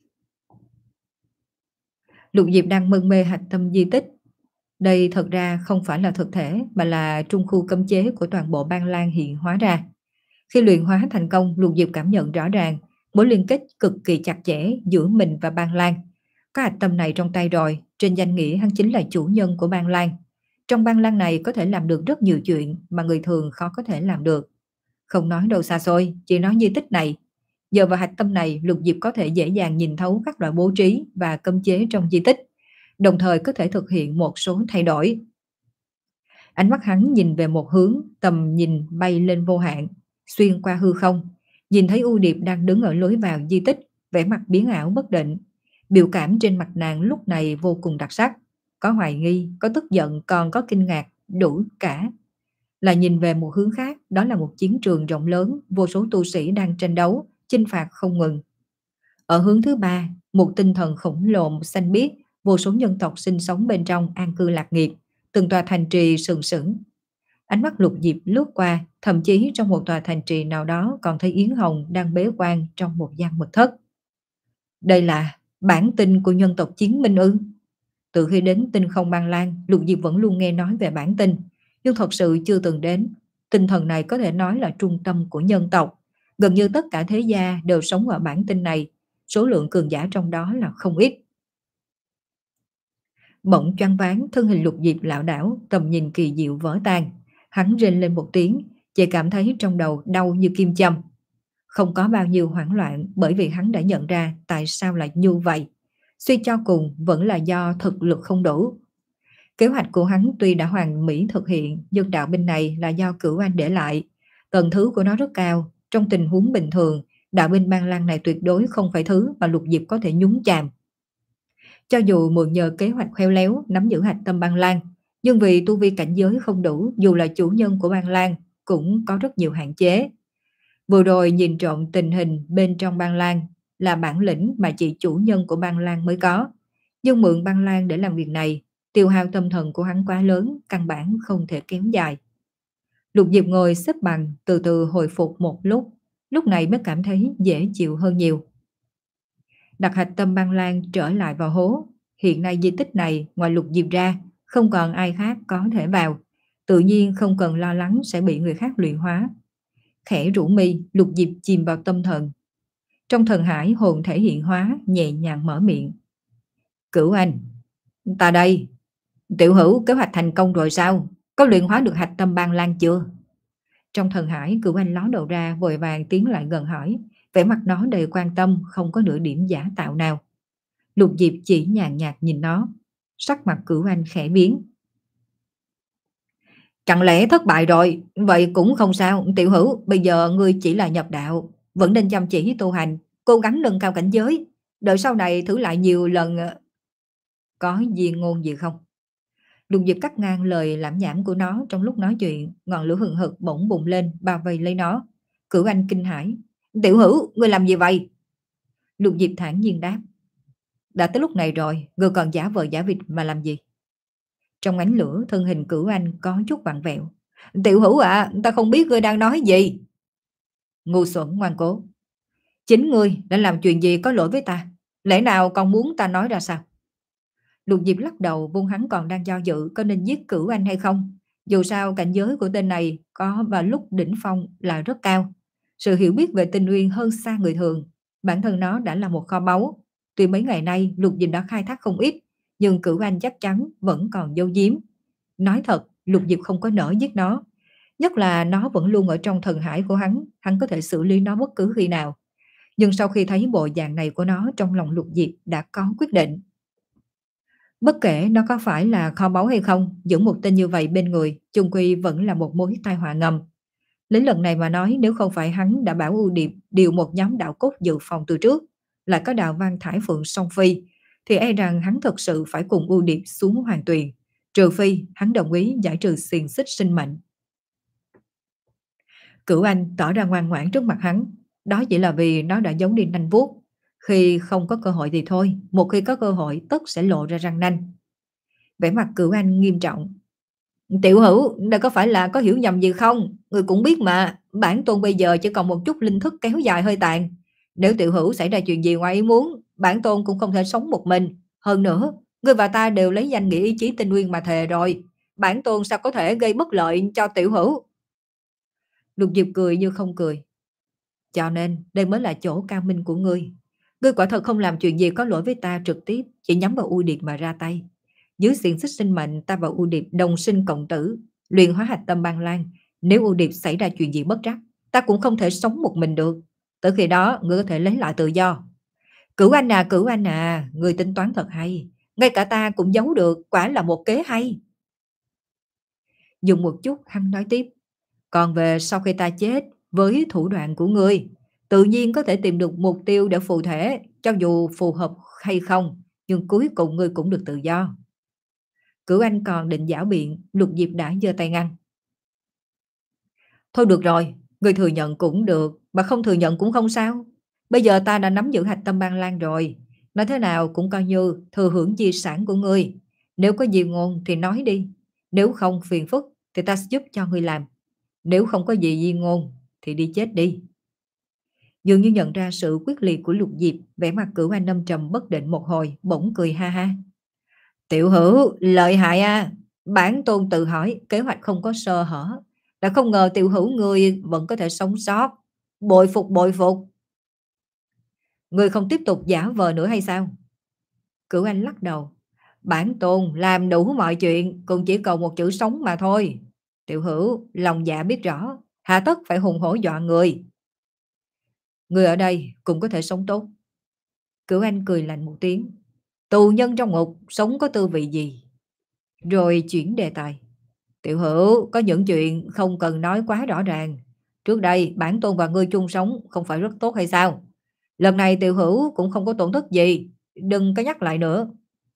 Lục Diệp đang mân mê hạch tâm di tích. Đây thật ra không phải là thực thể, mà là trung khu cấm chế của toàn bộ Ban Lan hiện hóa ra. Khi luyện hóa thành công, Lục Diệp cảm nhận rõ ràng mối liên kết cực kỳ chặt chẽ giữa mình và Ban Lan. Có hạch tâm này trong tay rồi, trên danh nghĩa hắn chính là chủ nhân của Ban Lan. Trong Ban Lan này có thể làm được rất nhiều chuyện mà người thường khó có thể làm được. Không nói đâu xa xôi, chỉ nói di tích này. Giờ vào hạch tâm này, Lục Diệp có thể dễ dàng nhìn thấu các loại bố trí và cấm chế trong di tích, đồng thời có thể thực hiện một số thay đổi. Ánh mắt hắn nhìn về một hướng, tầm nhìn bay lên vô hạn, xuyên qua hư không, nhìn thấy U Điệp đang đứng ở lối vào di tích, vẻ mặt biến ảo bất định. Biểu cảm trên mặt nàng lúc này vô cùng đặc sắc, có hoài nghi, có tức giận, còn có kinh ngạc, đủ cả. Là nhìn về một hướng khác, đó là một chiến trường rộng lớn, vô số tu sĩ đang tranh đấu, chinh phạt không ngừng. Ở hướng thứ ba, một tinh thần khổng lồ xanh biếc, vô số nhân tộc sinh sống bên trong an cư lạc nghiệp, từng tòa thành trì sừng sững. Ánh mắt Lục Diệp lướt qua, thậm chí trong một tòa thành trì nào đó còn thấy Yến Hồng đang bế quan trong một gian mật thất. Đây là bản tinh của nhân tộc Chiến Minh ư? Từ khi đến tinh không Ban Lan, Lục Diệp vẫn luôn nghe nói về bản tinh, nhưng thật sự chưa từng đến. Tinh thần này có thể nói là trung tâm của nhân tộc. Gần như tất cả thế gia đều sống ở bản tinh này, số lượng cường giả trong đó là không ít. Bỗng choáng váng, thân hình Lục Diệp lảo đảo, tầm nhìn kỳ diệu vỡ tan. Hắn rên lên một tiếng, chỉ cảm thấy trong đầu đau như kim châm. Không có bao nhiêu hoảng loạn, bởi vì hắn đã nhận ra tại sao lại như vậy. Suy cho cùng vẫn là do thực lực không đủ. Kế hoạch của hắn tuy đã hoàn mỹ thực hiện, nhưng đạo binh này là do Cửu Anh để lại. Tầng thứ của nó rất cao, trong tình huống bình thường, đạo binh Ban Lan này tuyệt đối không phải thứ mà Lục Diệp có thể nhúng chàm. Cho dù mượn nhờ kế hoạch khéo léo nắm giữ hạch tâm Ban Lan, nhưng vì tu vi cảnh giới không đủ, dù là chủ nhân của Ban Lan cũng có rất nhiều hạn chế. Vừa rồi nhìn trộm tình hình bên trong Ban Lan là bản lĩnh mà chỉ chủ nhân của Ban Lan mới có, nhưng mượn Ban Lan để làm việc này, tiêu hao tâm thần của hắn quá lớn, căn bản không thể kéo dài. Lục Diệp ngồi xếp bằng, từ từ hồi phục một lúc, lúc này mới cảm thấy dễ chịu hơn nhiều. Đặt hạch tâm Ban Lan trở lại vào hố. Hiện nay di tích này ngoài Lục Diệp ra, không còn ai khác có thể vào, tự nhiên không cần lo lắng sẽ bị người khác luyện hóa. Khẽ rũ mi, Lục Diệp chìm vào tâm thần. Trong thần hải hồn thể hiện hóa, nhẹ nhàng mở miệng. Cửu Anh, ta đây. Tiểu Hữu, kế hoạch thành công rồi sao? Có luyện hóa được hạch tâm Ban Lan chưa? Trong thần hải, Cửu Anh ló đầu ra, vội vàng tiến lại gần hỏi, vẻ mặt nó đầy quan tâm, không có nửa điểm giả tạo nào. Lục Diệp chỉ nhàn nhạt nhìn nó, sắc mặt Cửu Anh khẽ biến. Chẳng lẽ thất bại rồi? Vậy cũng không sao, Tiểu Hữu, bây giờ ngươi chỉ là nhập đạo, vẫn nên chăm chỉ tu hành, cố gắng nâng cao cảnh giới, đợi sau này thử lại nhiều lần. Có gì ngôn gì không? Lục Diệp cắt ngang lời lảm nhảm của nó trong lúc nói chuyện, ngọn lửa hừng hực bỗng bùng lên, bao vây lấy nó. Cửu Anh kinh hãi. Tiểu Hữu, ngươi làm gì vậy? Lục Diệp thản nhiên đáp. Đã tới lúc này rồi, ngươi còn giả vờ giả vịt mà làm gì? Trong ánh lửa, thân hình Cửu Anh có chút vặn vẹo. Tiểu Hữu à, ta không biết ngươi đang nói gì. Ngu xuẩn ngoan cố. Chính ngươi đã làm chuyện gì có lỗi với ta? Lẽ nào còn muốn ta nói ra sao? Lục Diệp lắc đầu, vung hắn còn đang do dự có nên giết Cửu Anh hay không. Dù sao cảnh giới của tên này có vào lúc đỉnh phong là rất cao. Sự hiểu biết về tinh nguyên hơn xa người thường. Bản thân nó đã là một kho báu. Tuy mấy ngày nay Lục Diệp đã khai thác không ít, nhưng Cửu Anh chắc chắn vẫn còn giấu giếm. Nói thật, Lục Diệp không có nỡ giết nó. Nhất là nó vẫn luôn ở trong thần hải của hắn, hắn có thể xử lý nó bất cứ khi nào. Nhưng sau khi thấy bộ dạng này của nó, trong lòng Lục Diệp đã có quyết định. Bất kể nó có phải là kho báu hay không, giữ một tên như vậy bên người, chung quy vẫn là một mối tai họa ngầm. Lấy lần này mà nói, nếu không phải hắn đã bảo ưu điệp điều một nhóm đạo cốt dự phòng từ trước, lại có đạo Văn Thải Phượng song phi, thì e rằng hắn thật sự phải cùng ưu điệp xuống hoàng tuyền, trừ phi hắn đồng ý giải trừ xiềng xích sinh mệnh. Cửu Anh tỏ ra ngoan ngoãn trước mặt hắn, đó chỉ là vì nó đã giấu đi nanh vuốt. Khi không có cơ hội thì thôi, một khi có cơ hội tất sẽ lộ ra răng nanh. Vẻ mặt Cửu Anh nghiêm trọng. Tiểu Hữu, đây có phải là có hiểu nhầm gì không? Người cũng biết mà, bản tôn bây giờ chỉ còn một chút linh thức kéo dài hơi tàn. Nếu Tiểu Hữu xảy ra chuyện gì ngoài ý muốn, bản tôn cũng không thể sống một mình. Hơn nữa, ngươi và ta đều lấy danh nghĩa ý chí tinh nguyên mà thề rồi. Bản tôn sao có thể gây bất lợi cho Tiểu Hữu? Lục Diệp cười như không cười. Cho nên đây mới là chỗ cao minh của ngươi. Ngươi quả thật không làm chuyện gì có lỗi với ta trực tiếp, chỉ nhắm vào U Điệp mà ra tay. Dưới xiềng xích sinh mệnh, ta và U Điệp đồng sinh cộng tử, luyện hóa hạch tâm Băng Lan. Nếu U Điệp xảy ra chuyện gì bất trắc, ta cũng không thể sống một mình được. Tới khi đó, ngươi có thể lấy lại tự do. Cửu Anh à, Cửu Anh à, ngươi tính toán thật hay. Ngay cả ta cũng giấu được, quả là một kế hay. Dùng một chút, hắn nói tiếp. Còn về sau khi ta chết, với thủ đoạn của ngươi, tự nhiên có thể tìm được mục tiêu để phù thể, cho dù phù hợp hay không, nhưng cuối cùng ngươi cũng được tự do. Cửu Anh còn định giảo biện, Lục Diệp đã giơ tay ngăn. Thôi được rồi, ngươi thừa nhận cũng được, mà không thừa nhận cũng không sao. Bây giờ ta đã nắm giữ hạch tâm Băng Lan rồi, nói thế nào cũng coi như thừa hưởng di sản của ngươi. Nếu có gì ngôn thì nói đi, nếu không phiền phức thì ta sẽ giúp cho ngươi làm. Nếu không có gì di ngôn thì đi chết đi. Dường như nhận ra sự quyết liệt của Lục Diệp, vẻ mặt Cửu Anh âm trầm bất định một hồi, bỗng cười ha ha. Tiểu Hữu, lợi hại à. Bản tôn tự hỏi, kế hoạch không có sơ hở. Đã không ngờ Tiểu Hữu ngươi vẫn có thể sống sót. Bội phục, bội phục. Ngươi không tiếp tục giả vờ nữa hay sao? Cửu Anh lắc đầu. Bản tôn làm đủ mọi chuyện, cũng chỉ cầu một chữ sống mà thôi. Tiểu Hữu, lòng dạ biết rõ, hà tất phải hùng hổ dọa người. Người ở đây cũng có thể sống tốt. Cửu Anh cười lạnh một tiếng. Tù nhân trong ngục sống có tư vị gì? Rồi chuyển đề tài. Tiểu Hữu, có những chuyện không cần nói quá rõ ràng. Trước đây bản tôn và ngươi chung sống không phải rất tốt hay sao? Lần này Tiểu Hữu cũng không có tổn thất gì, đừng có nhắc lại nữa.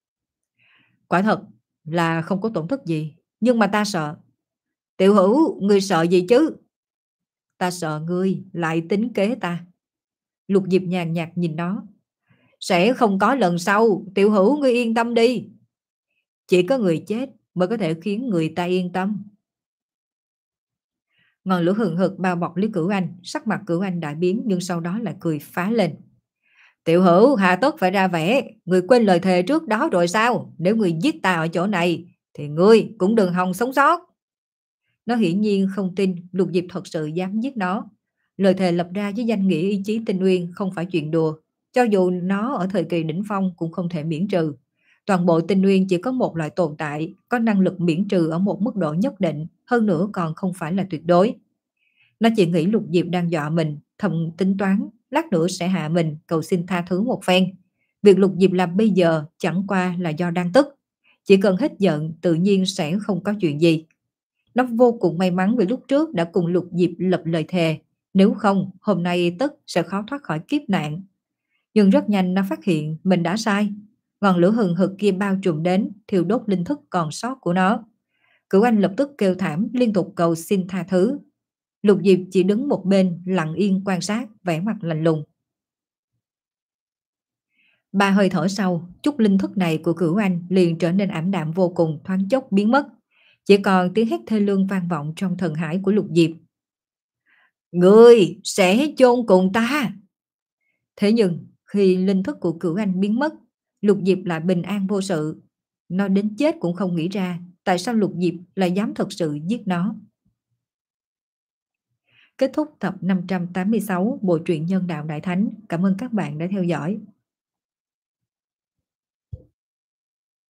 Quả thật là không có tổn thất gì, nhưng mà ta sợ. Tiểu Hữu, ngươi sợ gì chứ? Ta sợ ngươi lại tính kế ta. Lục Diệp nhàn nhạt nhìn nó. Sẽ không có lần sau, Tiểu Hữu ngươi yên tâm đi. Chỉ có người chết mới có thể khiến người ta yên tâm. Ngọn lửa hừng hực bao bọc Lý Cửu Anh, sắc mặt Cửu Anh đại biến nhưng sau đó lại cười phá lên. Tiểu Hữu hà tất phải ra vẻ, người quên lời thề trước đó rồi sao? Nếu người giết ta ở chỗ này thì ngươi cũng đừng hòng sống sót. Nó hiển nhiên không tin Lục Diệp thật sự dám giết nó. Lời thề lập ra với danh nghĩa ý chí tinh nguyên không phải chuyện đùa. Cho dù nó ở thời kỳ đỉnh phong cũng không thể miễn trừ. Toàn bộ tinh nguyên chỉ có một loại tồn tại, có năng lực miễn trừ ở một mức độ nhất định, hơn nữa còn không phải là tuyệt đối. Nó chỉ nghĩ Lục Diệp đang dọa mình, thầm tính toán, lát nữa sẽ hạ mình, cầu xin tha thứ một phen. Việc Lục Diệp làm bây giờ chẳng qua là do đang tức. Chỉ cần hết giận tự nhiên sẽ không có chuyện gì. Nó vô cùng may mắn vì lúc trước đã cùng Lục Diệp lập lời thề, nếu không hôm nay tất sẽ khó thoát khỏi kiếp nạn. Nhưng rất nhanh nó phát hiện mình đã sai. Ngọn lửa hừng hực kia bao trùm đến, thiêu đốt linh thức còn sót của nó. Cửu Anh lập tức kêu thảm, liên tục cầu xin tha thứ. Lục Diệp chỉ đứng một bên lặng yên quan sát, vẻ mặt lạnh lùng. Ba hơi thở sau, chút linh thức này của Cửu Anh liền trở nên ảm đạm vô cùng, thoáng chốc biến mất. Chỉ còn tiếng hét thê lương vang vọng trong thần hải của Lục Diệp. Ngươi sẽ chôn cùng ta. Thế nhưng khi linh thức của Cửu Anh biến mất, Lục Diệp lại bình an vô sự. Nó đến chết cũng không nghĩ ra tại sao Lục Diệp lại dám thật sự giết nó. Kết thúc tập năm trăm tám mươi sáu bộ truyện Nhân Đạo Đại Thánh. Cảm ơn các bạn đã theo dõi.